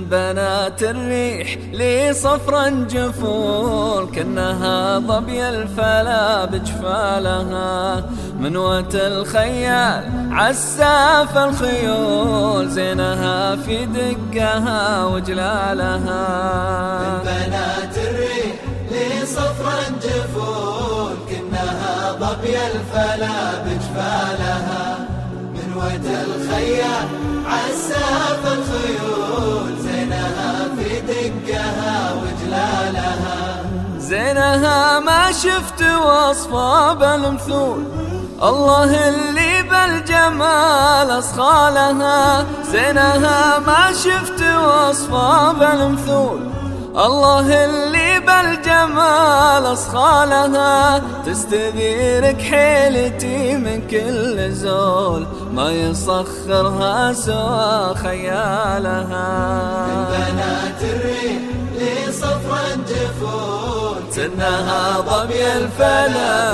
بنات الريح لي صفرا جفول، كأنها ظبي الفلا بجفالها. منوة الخيال عساف الخيول، زينها في دقها وجلالها. من بنات الريح لي صفرا جفول، كأنها ظبي الفلا بجفالها. منوة الخيال عساف الخيول، زينها في دقها وجلالها. زينها ما شفت وصفها بالمثول، الله اللي بالجمال أصخى لها. زينها ما شفت وصفها بالمثول، الله اللي بالجمال أصخى لها. تستذيرك حيلتي من كل زول، ما يصخرها سوى خيالها. من بنات الريح لي صفرا جفول، كأنها ظبي الفلا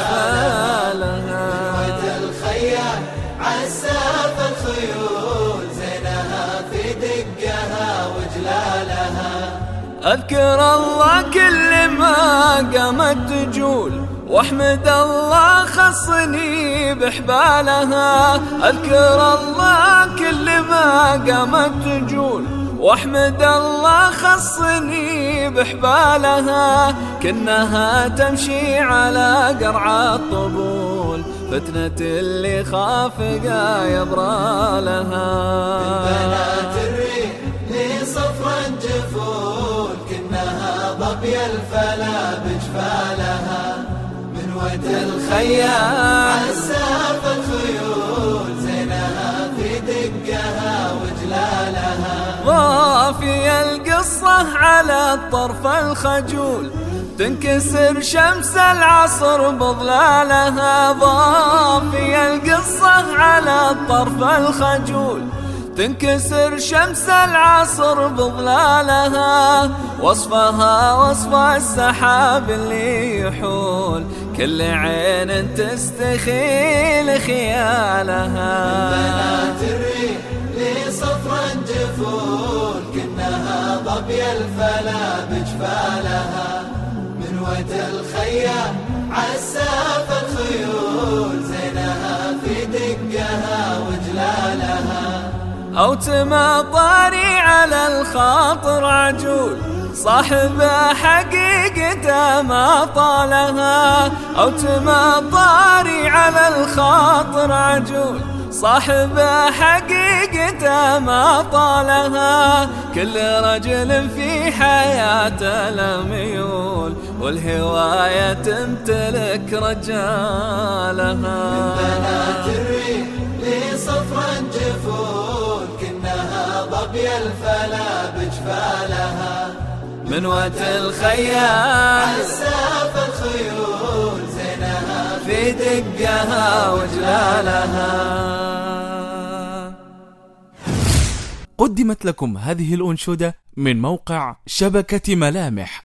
بجفالها. منوة الخيال عساف الخيول، زينها في دقها وجلالها. أذكر الله كل ما قامت تجول، واحمد الله خصني بحبالها. أذكر الله كل ما قامت تجول، واحمد الله خصني بحبالها. كأنها تمشي على قرع الطبول، فتنة اللي خافقا يبرى لها. من بنات الريح لي صفرا جفول، كأنها ظبي الفلا بجفالها. منوة الخيال عساف الخيول، زينها في دقها وجلالها. ضافي القصة على الطرف الخجول، تنكسر شمس العصر بظلالها. ضافي القصة على الطرف الخجول، تنكسر شمس العصر بظلالها. وصفها وصف السحاب اللي يحول، كل عين تستخيل خيالها. من بنات الريح لي صفرا جفول، كأنها ظبي الفلا بجفالها. منوة الخيال عساف الخيول، زينها في دقها وجلالها. أو تمطري على الخاطر عجول، صاحب حقيقته ما طالها. أو تمطري على الخاطر عجول، صاحب حقيقته ما طالها. كل رجل في حياته لميول، والهواية تمتلك رجالها. من بنات الريح لي صفرا جفول، كأنها ظبي الفلا بجفالها. منوة الخيال عساف الخيول، زينها في دقها وجلالها. قدمت لكم هذه الأنشودة من موقع شبكة ملامح.